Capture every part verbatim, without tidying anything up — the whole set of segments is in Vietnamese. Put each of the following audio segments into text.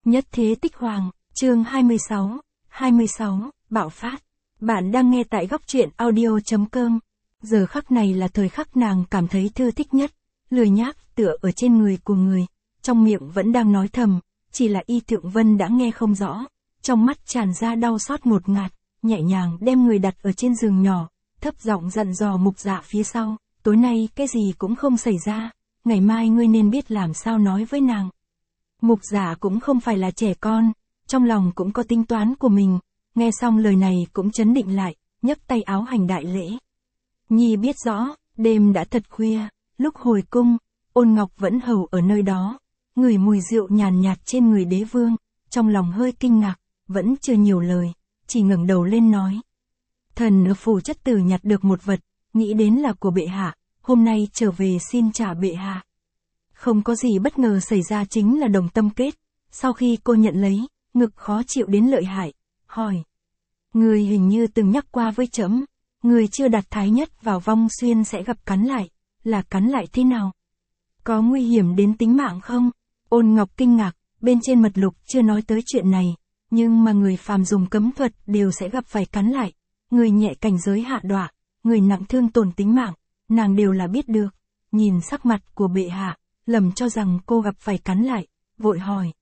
Nhất thế tích hoàng, chương hai mươi sáu, hai mươi sáu, bạo phát. Bạn đang nghe tại góc truyện audio.com. Giờ khắc này là thời khắc nàng cảm thấy thư thích nhất, lười nhác tựa ở trên người của người, trong miệng vẫn đang nói thầm, chỉ là Y Thượng Vân đã nghe không rõ, trong mắt tràn ra đau xót ngột ngạt, nhẹ nhàng đem người đặt ở trên giường nhỏ, thấp giọng dặn dò Mục Dạ phía sau, tối nay cái gì cũng không xảy ra, ngày mai ngươi nên biết làm sao nói với nàng. Mục Dạ cũng không phải là trẻ con, trong lòng cũng có tính toán của mình, nghe xong lời này cũng chấn định lại, nhấc tay áo hành đại lễ. Nhi biết rõ, đêm đã thật khuya, lúc hồi cung, Ôn Ngọc vẫn hầu ở nơi đó, ngửi mùi rượu nhàn nhạt trên người đế vương, trong lòng hơi kinh ngạc, vẫn chưa nhiều lời, chỉ ngẩng đầu lên nói. Thần ở phủ chất tử nhặt được một vật, nghĩ đến là của bệ hạ, hôm nay trở về xin trả bệ hạ. Không có gì bất ngờ xảy ra, chính là đồng tâm kết, sau khi cô nhận lấy, ngực khó chịu đến lợi hại, hỏi. Người hình như từng nhắc qua với trẫm, người chưa đặt thái nhất vào vong xuyên sẽ gặp cắn lại, là cắn lại thế nào? Có nguy hiểm đến tính mạng không? Ôn Ngọc kinh ngạc, bên trên mật lục chưa nói tới chuyện này, nhưng mà người phàm dùng cấm thuật đều sẽ gặp phải cắn lại, người nhẹ cảnh giới hạ đọa, người nặng thương tổn tính mạng, nàng đều là biết được. Nhìn sắc mặt của bệ hạ, lầm cho rằng cô gặp phải cắn lại, vội hỏi.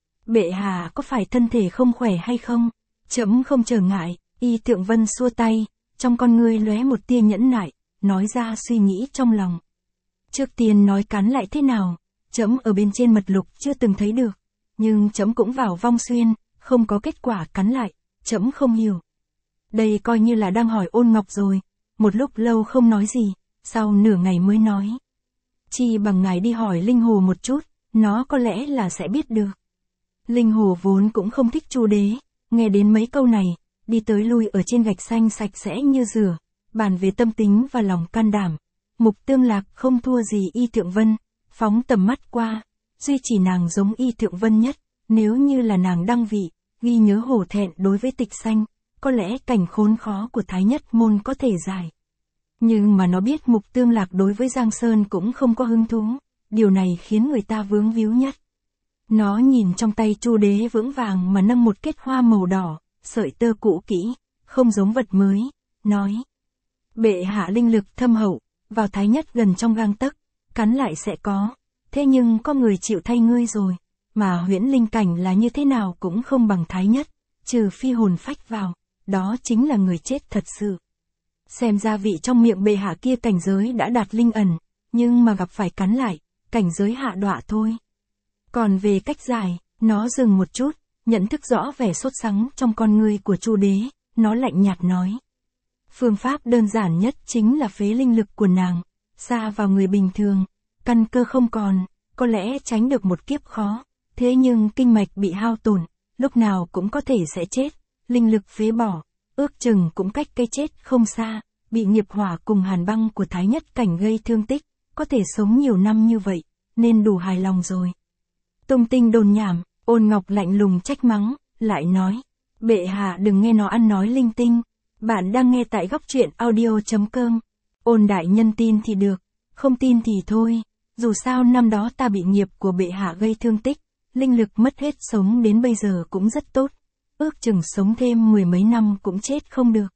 Bệ hạ có phải thân thể không khỏe hay không? Trẫm không trở ngại. Y Thượng Vân xua tay, trong con ngươi lóe một tia nhẫn nại, nói ra suy nghĩ trong lòng. Trước tiên nói cắn lại thế nào, trẫm ở bên trên mật lục chưa từng thấy được, nhưng trẫm cũng vào vong xuyên, không có kết quả cắn lại, trẫm không hiểu. Đây coi như là đang hỏi Ôn Ngọc rồi, một lúc lâu không nói gì, sau nửa ngày mới nói. Chi bằng ngài đi hỏi Linh Hồ một chút, nó có lẽ là sẽ biết được. Linh Hồ vốn cũng không thích Chu đế, nghe đến mấy câu này, đi tới lui ở trên gạch xanh sạch sẽ như rửa, bàn về tâm tính và lòng can đảm. Mục Tương Lạc không thua gì Y Thượng Vân, phóng tầm mắt qua, duy chỉ nàng giống Y Thượng Vân nhất, nếu như là nàng đăng vị, ghi nhớ hổ thẹn đối với Tịch Xanh, có lẽ cảnh khốn khó của Thái Nhất Môn có thể giải. Nhưng mà nó biết Mục Tương Lạc đối với Giang Sơn cũng không có hứng thú, điều này khiến người ta vướng víu nhất. Nó nhìn trong tay Chu đế vững vàng mà nâng một kết hoa màu đỏ, sợi tơ cũ kỹ, không giống vật mới, nói. Bệ hạ linh lực thâm hậu, vào Thái Nhất gần trong gang tấc, cắn lại sẽ có, thế nhưng có người chịu thay ngươi rồi, mà huyễn linh cảnh là như thế nào cũng không bằng Thái Nhất, trừ phi hồn phách vào, đó chính là người chết thật sự. Xem ra vị trong miệng bệ hạ kia cảnh giới đã đạt linh ẩn, nhưng mà gặp phải cắn lại, cảnh giới hạ đọa thôi. Còn về cách giải, nó dừng một chút, nhận thức rõ vẻ sốt sắng trong con ngươi của Chu đế, nó lạnh nhạt nói. Phương pháp đơn giản nhất chính là phế linh lực của nàng, xa vào người bình thường, căn cơ không còn, có lẽ tránh được một kiếp khó, thế nhưng kinh mạch bị hao tổn, lúc nào cũng có thể sẽ chết, linh lực phế bỏ, ước chừng cũng cách cái chết không xa, bị nghiệp hỏa cùng hàn băng của Thái Nhất cảnh gây thương tích, có thể sống nhiều năm như vậy, nên đủ hài lòng rồi. Tung tinh đồn nhảm, Ôn Ngọc lạnh lùng trách mắng, lại nói, bệ hạ đừng nghe nó ăn nói linh tinh, bạn đang nghe tại góc truyện audio.com, Ôn đại nhân tin thì được, không tin thì thôi, dù sao năm đó ta bị nghiệp của bệ hạ gây thương tích, linh lực mất hết sống đến bây giờ cũng rất tốt, ước chừng sống thêm mười mấy năm cũng chết không được.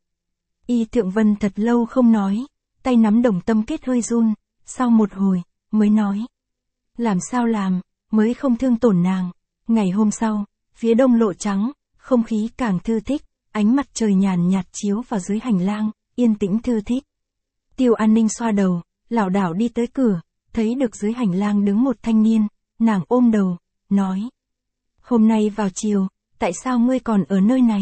Y Thượng Vân thật lâu không nói, tay nắm đồng tâm kết hơi run, sau một hồi, mới nói. Làm sao làm, mới không thương tổn nàng. Ngày hôm sau, phía đông lộ trắng, không khí càng thư thích, ánh mặt trời nhàn nhạt chiếu vào dưới hành lang, yên tĩnh thư thích. Tiêu An Ninh xoa đầu, lảo đảo đi tới cửa, thấy được dưới hành lang đứng một thanh niên, nàng ôm đầu, nói. Hôm nay vào chiều, tại sao ngươi còn ở nơi này?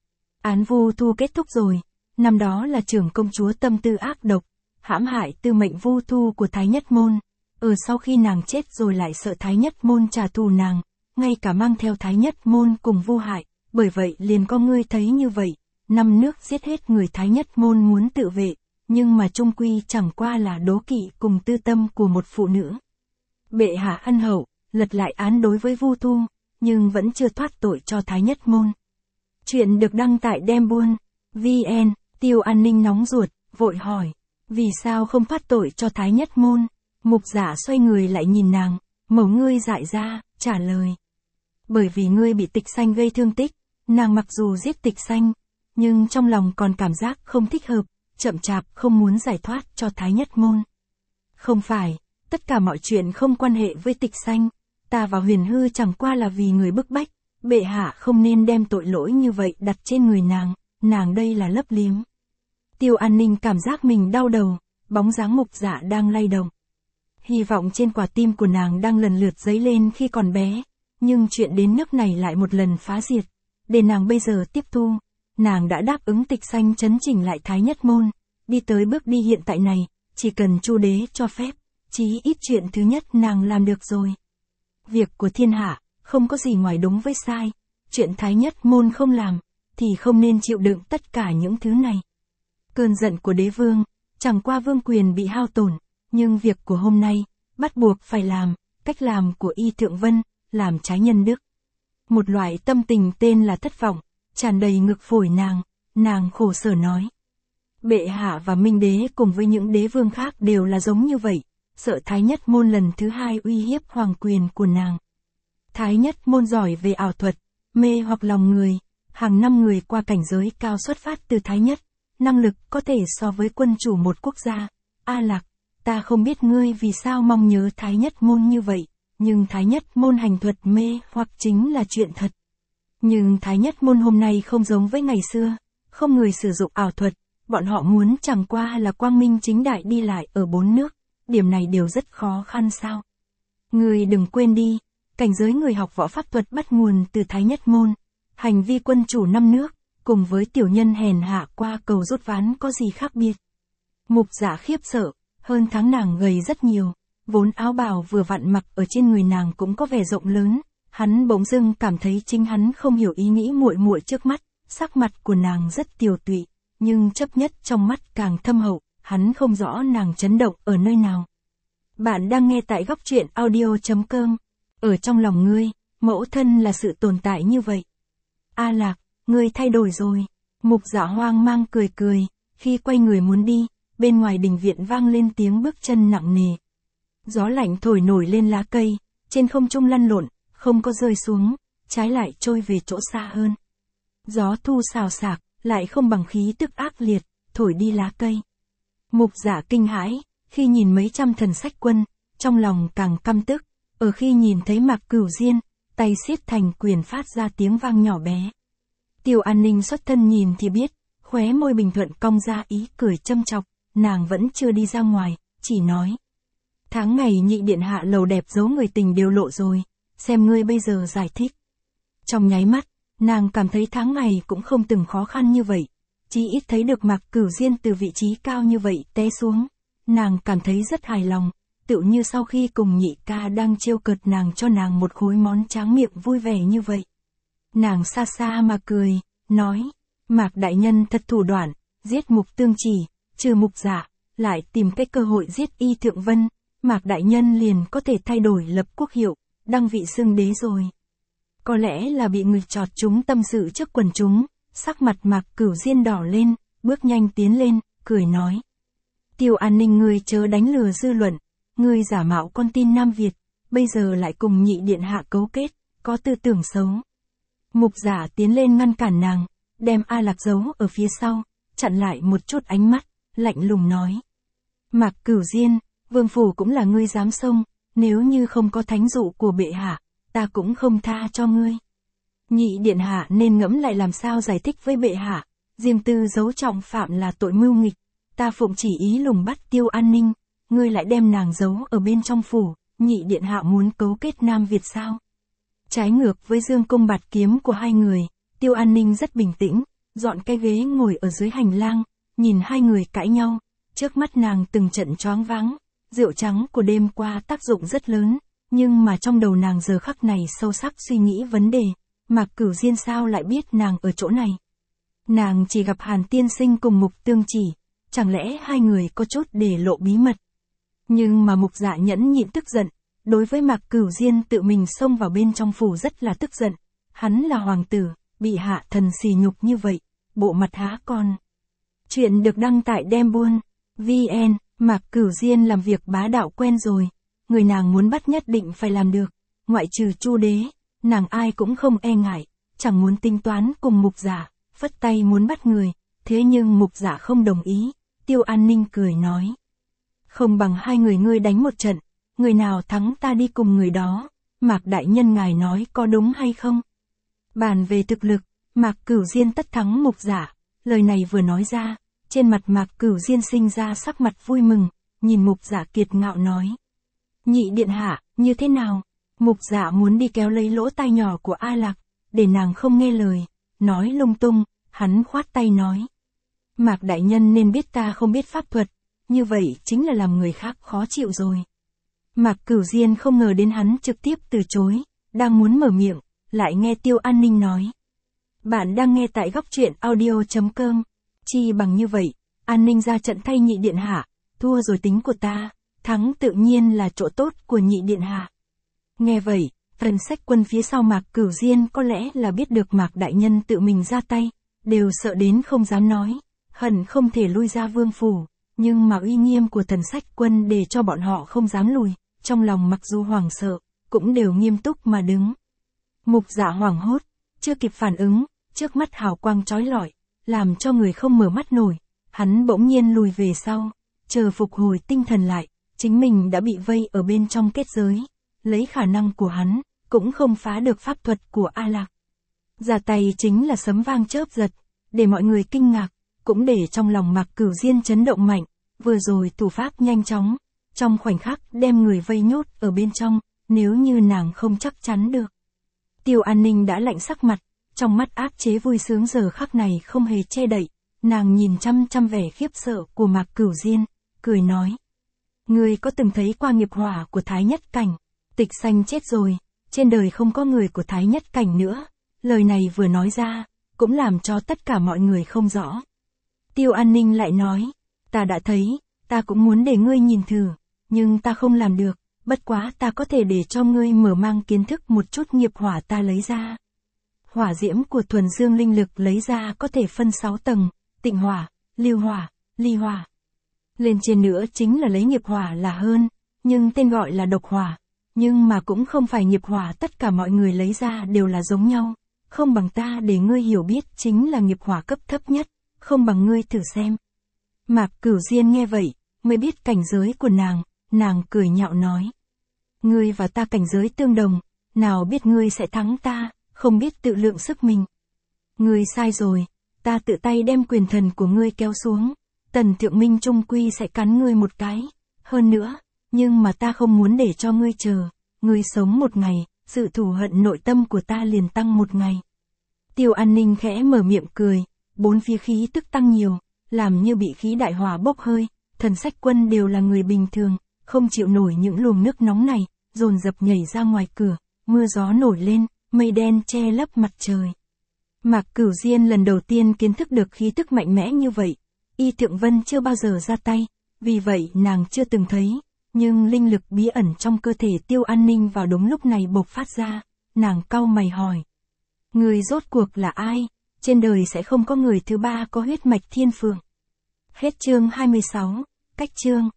Án Vu Thu kết thúc rồi, năm đó là trưởng công chúa tâm tư ác độc, hãm hại tư mệnh Vu Thu của Thái Nhất Môn. Ở sau khi nàng chết rồi lại sợ Thái Nhất Môn trả thù nàng, ngay cả mang theo Thái Nhất Môn cùng vu hại, bởi vậy liền có ngươi thấy như vậy, năm nước giết hết người Thái Nhất Môn muốn tự vệ, nhưng mà chung quy chẳng qua là đố kỵ cùng tư tâm của một phụ nữ. Bệ hạ ân hậu, lật lại án đối với Vu Thu, nhưng vẫn chưa thoát tội cho Thái Nhất Môn. Chuyện được đăng tại Đem Buôn, vê en, Tiêu An Ninh nóng ruột, vội hỏi, vì sao không thoát tội cho Thái Nhất Môn? Mục Dạ xoay người lại nhìn nàng, màu ngươi dại ra, trả lời. Bởi vì ngươi bị Tịch Xanh gây thương tích, nàng mặc dù giết Tịch Xanh, nhưng trong lòng còn cảm giác không thích hợp, chậm chạp không muốn giải thoát cho Thái Nhất Môn. Không phải, tất cả mọi chuyện không quan hệ với Tịch Xanh, ta và Huyền Hư chẳng qua là vì người bức bách, bệ hạ không nên đem tội lỗi như vậy đặt trên người nàng, nàng đây là lấp liếm. Tiêu An Ninh cảm giác mình đau đầu, bóng dáng Mục Dạ đang lay động. Hy vọng trên quả tim của nàng đang lần lượt dấy lên khi còn bé, nhưng chuyện đến nước này lại một lần phá diệt. Để nàng bây giờ tiếp thu, nàng đã đáp ứng Tịch Xanh chấn chỉnh lại Thái Nhất Môn, đi tới bước đi hiện tại này, chỉ cần Chu đế cho phép, chí ít chuyện thứ nhất nàng làm được rồi. Việc của thiên hạ, không có gì ngoài đúng với sai, chuyện Thái Nhất Môn không làm, thì không nên chịu đựng tất cả những thứ này. Cơn giận của đế vương, chẳng qua vương quyền bị hao tổn, nhưng việc của hôm nay, bắt buộc phải làm, cách làm của Y Thượng Vân, làm trái nhân đức. Một loại tâm tình tên là thất vọng, tràn đầy ngực phổi nàng, nàng khổ sở nói. Bệ hạ và Minh đế cùng với những đế vương khác đều là giống như vậy, sợ Thái Nhất Môn lần thứ hai uy hiếp hoàng quyền của nàng. Thái Nhất Môn giỏi về ảo thuật, mê hoặc lòng người, hàng năm người qua cảnh giới cao xuất phát từ Thái Nhất, năng lực có thể so với quân chủ một quốc gia. A Lạc, ta không biết ngươi vì sao mong nhớ Thái Nhất Môn như vậy, nhưng Thái Nhất Môn hành thuật mê hoặc chính là chuyện thật. Nhưng Thái Nhất Môn hôm nay không giống với ngày xưa, không người sử dụng ảo thuật, bọn họ muốn chẳng qua là quang minh chính đại đi lại ở bốn nước, điểm này đều rất khó khăn sao. Ngươi đừng quên đi, cảnh giới người học võ pháp thuật bắt nguồn từ Thái Nhất Môn, hành vi quân chủ năm nước, cùng với tiểu nhân hèn hạ qua cầu rút ván có gì khác biệt. Mục Dạ khiếp sợ, hơn tháng nàng gầy rất nhiều, vốn áo bào vừa vặn mặc ở trên người nàng cũng có vẻ rộng lớn, hắn bỗng dưng cảm thấy chính hắn không hiểu ý nghĩ muội muội trước mắt, sắc mặt của nàng rất tiều tụy, nhưng chấp nhất trong mắt càng thâm hậu, hắn không rõ nàng chấn động ở nơi nào. Bạn đang nghe tại góc truyện audio chấm com. Ở trong lòng ngươi, mẫu thân là sự tồn tại như vậy. A Lạc, ngươi thay đổi rồi. Mục Dạ hoang mang cười cười, khi quay người muốn đi, bên ngoài đình viện vang lên tiếng bước chân nặng nề. Gió lạnh thổi nổi lên lá cây, trên không trung lăn lộn, không có rơi xuống, trái lại trôi về chỗ xa hơn. Gió thu xào xạc, lại không bằng khí tức ác liệt, thổi đi lá cây. Mục Dạ kinh hãi, khi nhìn mấy trăm thần sách quân, trong lòng càng căm tức, ở khi nhìn thấy Mạc Cửu Diên, tay siết thành quyền phát ra tiếng vang nhỏ bé. Tiêu An Ninh xuất thân nhìn thì biết, khóe môi bình thuận cong ra ý cười châm chọc, nàng vẫn chưa đi ra ngoài, chỉ nói. Tháng ngày nhị điện hạ lầu đẹp giấu người tình đều lộ rồi, xem ngươi bây giờ giải thích. Trong nháy mắt, nàng cảm thấy tháng ngày cũng không từng khó khăn như vậy, chỉ ít thấy được Mạc Cửu Diên từ vị trí cao như vậy té xuống, nàng cảm thấy rất hài lòng, tựu như sau khi cùng nhị ca đang trêu cợt nàng cho nàng một khối món tráng miệng vui vẻ như vậy. Nàng xa xa mà cười, nói, Mạc đại nhân thật thủ đoạn, giết Mục Tương Chỉ, trừ Mục Dạ, lại tìm cái cơ hội giết Y Thượng Vân, Mạc đại nhân liền có thể thay đổi lập quốc hiệu, đăng vị xưng đế rồi. Có lẽ là bị người chọt chúng tâm sự trước quần chúng, sắc mặt Mạc Cửu Diên đỏ lên, bước nhanh tiến lên, cười nói. Tiêu An Ninh ngươi chớ đánh lừa dư luận, ngươi giả mạo con tin Nam Việt, bây giờ lại cùng nhị điện hạ cấu kết, có tư tưởng xấu. Mục Dạ tiến lên ngăn cản nàng, đem A Lạc giấu ở phía sau, chặn lại một chút ánh mắt, lạnh lùng nói. Mạc Cửu Diên, vương phủ cũng là ngươi dám xông, nếu như không có thánh dụ của bệ hạ, ta cũng không tha cho ngươi. Nhị điện hạ nên ngẫm lại làm sao giải thích với bệ hạ, riêng tư giấu trọng phạm là tội mưu nghịch, ta phụng chỉ ý lùng bắt Tiêu An Ninh, ngươi lại đem nàng giấu ở bên trong phủ, nhị điện hạ muốn cấu kết Nam Việt sao? Trái ngược với dương cung bạt kiếm của hai người, Tiêu An Ninh rất bình tĩnh, dọn cái ghế ngồi ở dưới hành lang, nhìn hai người cãi nhau, trước mắt nàng từng trận choáng váng, rượu trắng của đêm qua tác dụng rất lớn, nhưng mà trong đầu nàng giờ khắc này sâu sắc suy nghĩ vấn đề, Mạc Cửu Diên sao lại biết nàng ở chỗ này? Nàng chỉ gặp Hàn tiên sinh cùng Mục Tương Chỉ, chẳng lẽ hai người có chút để lộ bí mật? Nhưng mà Mục Dạ nhẫn nhịn tức giận, đối với Mạc Cửu Diên tự mình xông vào bên trong phủ rất là tức giận, hắn là hoàng tử, bị hạ thần xì nhục như vậy, bộ mặt há con. Chuyện được đăng tại Đem Buôn, vê en, Mạc Cửu Diên làm việc bá đạo quen rồi, người nàng muốn bắt nhất định phải làm được, ngoại trừ Chu đế, nàng ai cũng không e ngại, chẳng muốn tính toán cùng Mục Dạ, phất tay muốn bắt người, thế nhưng Mục Dạ không đồng ý, Tiêu An Ninh cười nói. Không bằng hai người ngươi đánh một trận, người nào thắng ta đi cùng người đó, Mạc đại nhân ngài nói có đúng hay không? Bàn về thực lực, Mạc Cửu Diên tất thắng Mục Dạ, lời này vừa nói ra, trên mặt Mạc Cửu Diên sinh ra sắc mặt vui mừng, nhìn Mục Dạ kiệt ngạo nói. Nhị điện hạ, như thế nào? Mục Dạ muốn đi kéo lấy lỗ tai nhỏ của A Lạc, để nàng không nghe lời, nói lung tung, hắn khoát tay nói. Mạc đại nhân nên biết ta không biết pháp thuật, như vậy chính là làm người khác khó chịu rồi. Mạc Cửu Diên không ngờ đến hắn trực tiếp từ chối, đang muốn mở miệng, lại nghe Tiêu An Ninh nói. Bạn đang nghe tại góc truyện audio.com, chi bằng như vậy, An Ninh ra trận thay nhị điện hạ, thua rồi tính của ta, thắng tự nhiên là chỗ tốt của nhị điện hạ. Nghe vậy, Thần Sách Quân phía sau Mạc Cửu Diên có lẽ là biết được Mạc đại nhân tự mình ra tay, đều sợ đến không dám nói, hận không thể lui ra vương phủ, nhưng mà uy nghiêm của Thần Sách Quân để cho bọn họ không dám lùi, trong lòng mặc dù hoảng sợ, cũng đều nghiêm túc mà đứng. Mục Dạ hoảng hốt, chưa kịp phản ứng, trước mắt hào quang chói lọi, làm cho người không mở mắt nổi, hắn bỗng nhiên lùi về sau, chờ phục hồi tinh thần lại, chính mình đã bị vây ở bên trong kết giới, lấy khả năng của hắn, cũng không phá được pháp thuật của A Lạc. Ra tay chính là sấm vang chớp giật, để mọi người kinh ngạc, cũng để trong lòng Mạc Cửu Diên chấn động mạnh, vừa rồi thủ pháp nhanh chóng, trong khoảnh khắc đem người vây nhốt ở bên trong, nếu như nàng không chắc chắn được. Tiêu An Ninh đã lạnh sắc mặt, trong mắt áp chế vui sướng giờ khắc này không hề che đậy, nàng nhìn chăm chăm vẻ khiếp sợ của Mạc Cửu Diên, cười nói. Ngươi có từng thấy qua nghiệp hỏa của Thái Nhất Cảnh? Tịch Xanh chết rồi, trên đời không có người của Thái Nhất Cảnh nữa, lời này vừa nói ra, cũng làm cho tất cả mọi người không rõ. Tiêu An Ninh lại nói, ta đã thấy, ta cũng muốn để ngươi nhìn thử, nhưng ta không làm được, bất quá ta có thể để cho ngươi mở mang kiến thức một chút nghiệp hỏa ta lấy ra. Hỏa diễm của thuần dương linh lực lấy ra có thể phân sáu tầng, tịnh hỏa, lưu hỏa, ly hỏa. Lên trên nữa chính là lấy nghiệp hỏa là hơn, nhưng tên gọi là độc hỏa, nhưng mà cũng không phải nghiệp hỏa tất cả mọi người lấy ra đều là giống nhau, không bằng ta để ngươi hiểu biết chính là nghiệp hỏa cấp thấp nhất, không bằng ngươi thử xem. Mạc Cửu Diên nghe vậy, mới biết cảnh giới của nàng, nàng cười nhạo nói. Ngươi và ta cảnh giới tương đồng, nào biết ngươi sẽ thắng ta, không biết tự lượng sức mình. Ngươi sai rồi, ta tự tay đem quyền thần của ngươi kéo xuống, Tần Thượng Minh trung quy sẽ cắn ngươi một cái, hơn nữa, nhưng mà ta không muốn để cho ngươi chờ, ngươi sống một ngày, sự thù hận nội tâm của ta liền tăng một ngày. Tiêu An Ninh khẽ mở miệng cười, bốn phía khí tức tăng nhiều, làm như bị khí đại hỏa bốc hơi, Thần Sách Quân đều là người bình thường, không chịu nổi những luồng nước nóng này, dồn dập nhảy ra ngoài cửa, mưa gió nổi lên, mây đen che lấp mặt trời. Mạc Cửu Diên lần đầu tiên kiến thức được khí tức mạnh mẽ như vậy, Y Thượng Vân chưa bao giờ ra tay, vì vậy nàng chưa từng thấy, nhưng linh lực bí ẩn trong cơ thể Tiêu An Ninh vào đúng lúc này bộc phát ra, nàng cau mày hỏi. Người rốt cuộc là ai? Trên đời sẽ không có người thứ ba có huyết mạch thiên phượng. Hết chương hai mươi sáu, cách chương.